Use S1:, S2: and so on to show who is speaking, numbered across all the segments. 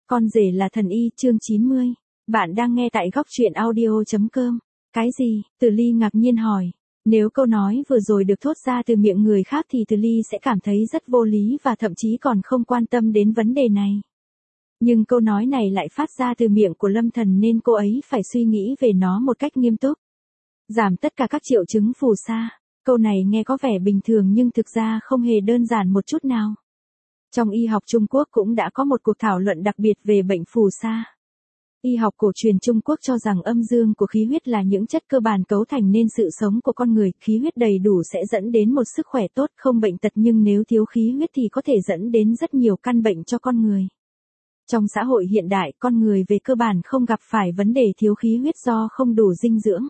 S1: Con rể là thần y, chương 90. Bạn đang nghe tại góc truyện audio.com. Cái gì? Từ Ly ngạc nhiên hỏi. Nếu câu nói vừa rồi được thốt ra từ miệng người khác thì Từ Ly sẽ cảm thấy rất vô lý và thậm chí còn không quan tâm đến vấn đề này. Nhưng câu nói này lại phát ra từ miệng của Lâm Thần nên cô ấy phải suy nghĩ về nó một cách nghiêm túc. Giảm tất cả các triệu chứng phù sa. Câu này nghe có vẻ bình thường nhưng thực ra không hề đơn giản một chút nào. Trong y học Trung Quốc cũng đã có một cuộc thảo luận đặc biệt về bệnh phù sa. Y học cổ truyền Trung Quốc cho rằng âm dương của khí huyết là những chất cơ bản cấu thành nên sự sống của con người, khí huyết đầy đủ sẽ dẫn đến một sức khỏe tốt không bệnh tật nhưng nếu thiếu khí huyết thì có thể dẫn đến rất nhiều căn bệnh cho con người. Trong xã hội hiện đại, con người về cơ bản không gặp phải vấn đề thiếu khí huyết do không đủ dinh dưỡng.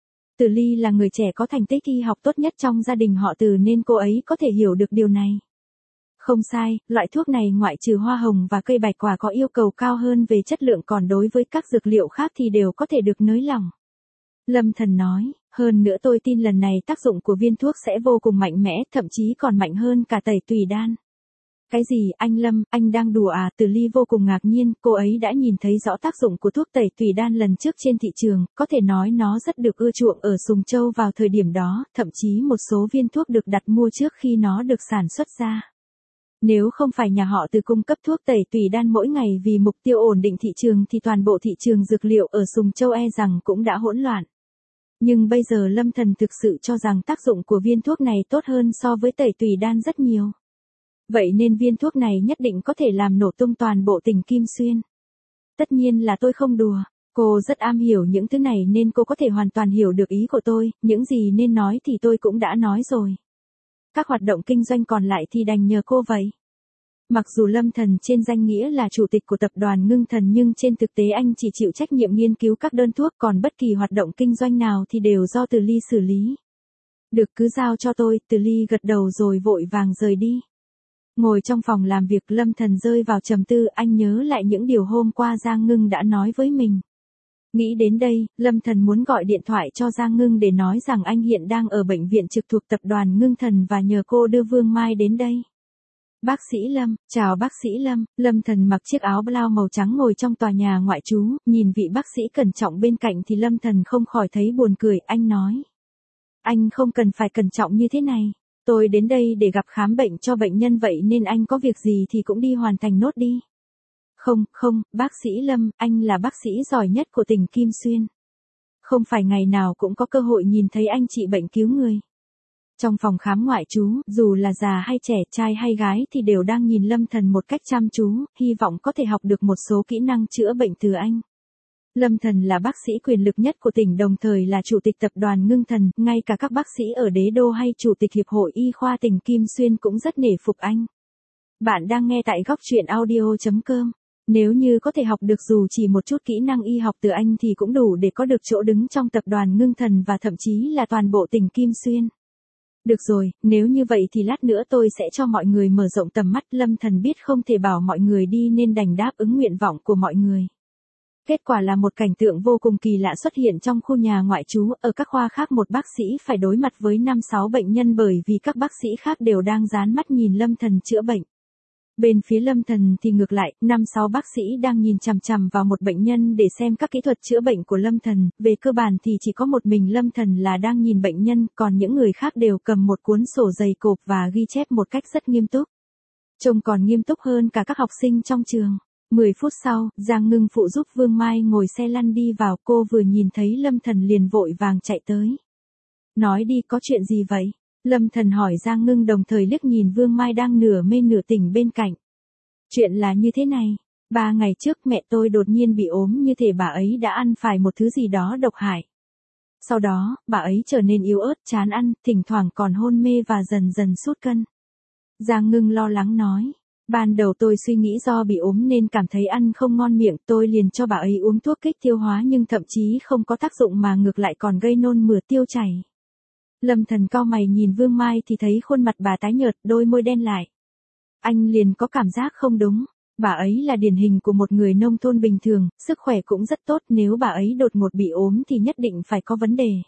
S1: Từ Ly là người trẻ có thành tích y học tốt nhất trong gia đình họ Từ nên cô ấy có thể hiểu được điều này. Không sai, loại thuốc này ngoại trừ hoa hồng và cây bạch quả có yêu cầu cao hơn về chất lượng còn đối với các dược liệu khác thì đều có thể được nới lỏng. Lâm Thần nói, hơn nữa tôi tin lần này tác dụng của viên thuốc sẽ vô cùng mạnh mẽ, thậm chí còn mạnh hơn cả tẩy tùy đan. Cái gì, anh Lâm, anh đang đùa à? Từ Ly vô cùng ngạc nhiên, cô ấy đã nhìn thấy rõ tác dụng của thuốc tẩy tùy đan lần trước trên thị trường, có thể nói nó rất được ưa chuộng ở Sùng Châu vào thời điểm đó, thậm chí một số viên thuốc được đặt mua trước khi nó được sản xuất ra. Nếu không phải nhà họ Từ cung cấp thuốc tẩy tùy đan mỗi ngày vì mục tiêu ổn định thị trường thì toàn bộ thị trường dược liệu ở Sùng Châu e rằng cũng đã hỗn loạn. Nhưng bây giờ Lâm Thần thực sự cho rằng tác dụng của viên thuốc này tốt hơn so với tẩy tùy đan rất nhiều. Vậy nên viên thuốc này nhất định có thể làm nổ tung toàn bộ tỉnh Kim Xuyên. Tất nhiên là tôi không đùa, cô rất am hiểu những thứ này nên cô có thể hoàn toàn hiểu được ý của tôi, những gì nên nói thì tôi cũng đã nói rồi. Các hoạt động kinh doanh còn lại thì đành nhờ cô vậy. Mặc dù Lâm Thần trên danh nghĩa là chủ tịch của tập đoàn Ngưng Thần nhưng trên thực tế anh chỉ chịu trách nhiệm nghiên cứu các đơn thuốc còn bất kỳ hoạt động kinh doanh nào thì đều do Từ Ly xử lý. Được cứ giao cho tôi, Từ Ly gật đầu rồi vội vàng rời đi. Ngồi trong phòng làm việc Lâm Thần rơi vào trầm tư, anh nhớ lại những điều hôm qua Giang Ngưng đã nói với mình. Nghĩ đến đây, Lâm Thần muốn gọi điện thoại cho Giang Ngưng để nói rằng anh hiện đang ở bệnh viện trực thuộc tập đoàn Ngưng Thần và nhờ cô đưa Vương Mai đến đây. Bác sĩ Lâm, chào bác sĩ Lâm. Lâm Thần mặc chiếc áo blau màu trắng ngồi trong tòa nhà ngoại trú, nhìn vị bác sĩ cẩn trọng bên cạnh thì Lâm Thần không khỏi thấy buồn cười, anh nói. Anh không cần phải cẩn trọng như thế này. Tôi đến đây để gặp khám bệnh cho bệnh nhân vậy nên anh có việc gì thì cũng đi hoàn thành nốt đi. Không, bác sĩ Lâm, anh là bác sĩ giỏi nhất của tỉnh Kim Xuyên. Không phải ngày nào cũng có cơ hội nhìn thấy anh trị bệnh cứu người. Trong phòng khám ngoại trú, dù là già hay trẻ, trai hay gái thì đều đang nhìn Lâm Thần một cách chăm chú, hy vọng có thể học được một số kỹ năng chữa bệnh từ anh. Lâm Thần là bác sĩ quyền lực nhất của tỉnh đồng thời là chủ tịch tập đoàn Ngưng Thần, ngay cả các bác sĩ ở Đế Đô hay chủ tịch Hiệp hội Y khoa tỉnh Kim Xuyên cũng rất nể phục anh. Bạn đang nghe tại góc truyện audio.com. Nếu như có thể học được dù chỉ một chút kỹ năng y học từ anh thì cũng đủ để có được chỗ đứng trong tập đoàn Ngưng Thần và thậm chí là toàn bộ tỉnh Kim Xuyên. Được rồi, nếu như vậy thì lát nữa tôi sẽ cho mọi người mở rộng tầm mắt. Lâm Thần biết không thể bảo mọi người đi nên đành đáp ứng nguyện vọng của mọi người. Kết quả là một cảnh tượng vô cùng kỳ lạ xuất hiện trong khu nhà ngoại trú, ở các khoa khác một bác sĩ phải đối mặt với 5-6 bệnh nhân bởi vì các bác sĩ khác đều đang dán mắt nhìn Lâm Thần chữa bệnh. Bên phía Lâm Thần thì ngược lại, 5-6 bác sĩ đang nhìn chằm chằm vào một bệnh nhân để xem các kỹ thuật chữa bệnh của Lâm Thần, về cơ bản thì chỉ có một mình Lâm Thần là đang nhìn bệnh nhân, còn những người khác đều cầm một cuốn sổ dày cộp và ghi chép một cách rất nghiêm túc. Trông còn nghiêm túc hơn cả các học sinh trong trường. 10 phút sau, Giang Ngưng phụ giúp Vương Mai ngồi xe lăn đi vào, cô vừa nhìn thấy Lâm Thần liền vội vàng chạy tới. Nói đi, có chuyện gì vậy? Lâm Thần hỏi Giang Ngưng đồng thời liếc nhìn Vương Mai đang nửa mê nửa tỉnh bên cạnh. Chuyện là như thế này, 3 ngày trước mẹ tôi đột nhiên bị ốm như thể bà ấy đã ăn phải một thứ gì đó độc hại. Sau đó, bà ấy trở nên yếu ớt, chán ăn, thỉnh thoảng còn hôn mê và dần dần sút cân. Giang Ngưng lo lắng nói. Ban đầu tôi suy nghĩ do bị ốm nên cảm thấy ăn không ngon miệng, tôi liền cho bà ấy uống thuốc kích tiêu hóa nhưng thậm chí không có tác dụng mà ngược lại còn gây nôn mửa tiêu chảy. Lâm Thần cau mày nhìn Vương Mai thì thấy khuôn mặt bà tái nhợt, đôi môi đen lại. Anh liền có cảm giác không đúng, bà ấy là điển hình của một người nông thôn bình thường, sức khỏe cũng rất tốt, nếu bà ấy đột ngột bị ốm thì nhất định phải có vấn đề.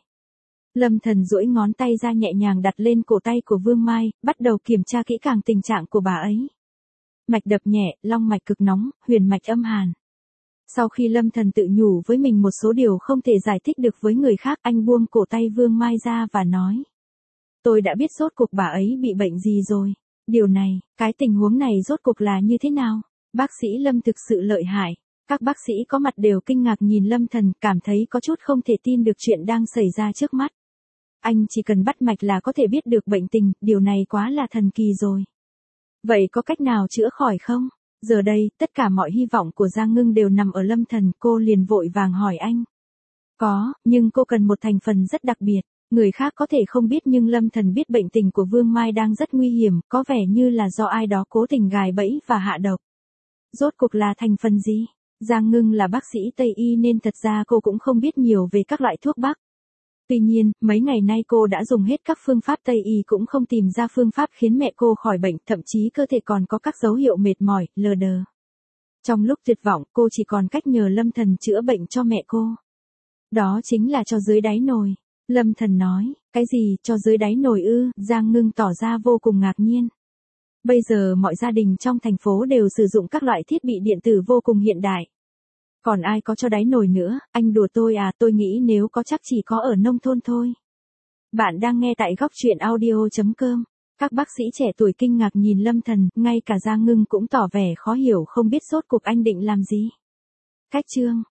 S1: Lâm Thần duỗi ngón tay ra nhẹ nhàng đặt lên cổ tay của Vương Mai, bắt đầu kiểm tra kỹ càng tình trạng của bà ấy. mạch đập nhẹ, long mạch cực nóng, huyền mạch âm hàn. Sau khi Lâm Thần tự nhủ với mình một số điều không thể giải thích được với người khác, anh buông cổ tay Vương Mai ra và nói. Tôi đã biết rốt cuộc bà ấy bị bệnh gì rồi. Điều này, cái tình huống này rốt cuộc là như thế nào? Bác sĩ Lâm thực sự lợi hại. Các bác sĩ có mặt đều kinh ngạc nhìn Lâm Thần, cảm thấy có chút không thể tin được chuyện đang xảy ra trước mắt. Anh chỉ cần bắt mạch là có thể biết được bệnh tình, điều này quá là thần kỳ rồi. Vậy có cách nào chữa khỏi không? Giờ đây, tất cả mọi hy vọng của Giang Ngưng đều nằm ở Lâm Thần, cô liền vội vàng hỏi anh. Có, nhưng cô cần một thành phần rất đặc biệt. Người khác có thể không biết nhưng Lâm Thần biết bệnh tình của Vương Mai đang rất nguy hiểm, có vẻ như là do ai đó cố tình gài bẫy và hạ độc. Rốt cuộc là thành phần gì? Giang Ngưng là bác sĩ Tây Y nên thật ra cô cũng không biết nhiều về các loại thuốc bắc. Tuy nhiên, mấy ngày nay cô đã dùng hết các phương pháp Tây Y cũng không tìm ra phương pháp khiến mẹ cô khỏi bệnh, thậm chí cơ thể còn có các dấu hiệu mệt mỏi, lờ đờ. Trong lúc tuyệt vọng, cô chỉ còn cách nhờ Lâm Thần chữa bệnh cho mẹ cô. Đó chính là cho dưới đáy nồi. Lâm Thần nói, cái gì, cho dưới đáy nồi ư? Giang Ngưng tỏ ra vô cùng ngạc nhiên. Bây giờ mọi gia đình trong thành phố đều sử dụng các loại thiết bị điện tử vô cùng hiện đại. Còn ai có cho đáy nồi nữa, anh đùa tôi à, tôi nghĩ nếu có chắc chỉ có ở nông thôn thôi. Bạn đang nghe tại góc truyện audio.com. Các bác sĩ trẻ tuổi kinh ngạc nhìn Lâm Thần, ngay cả Giang Ngưng cũng tỏ vẻ khó hiểu không biết rốt cuộc anh định làm gì. Cách chương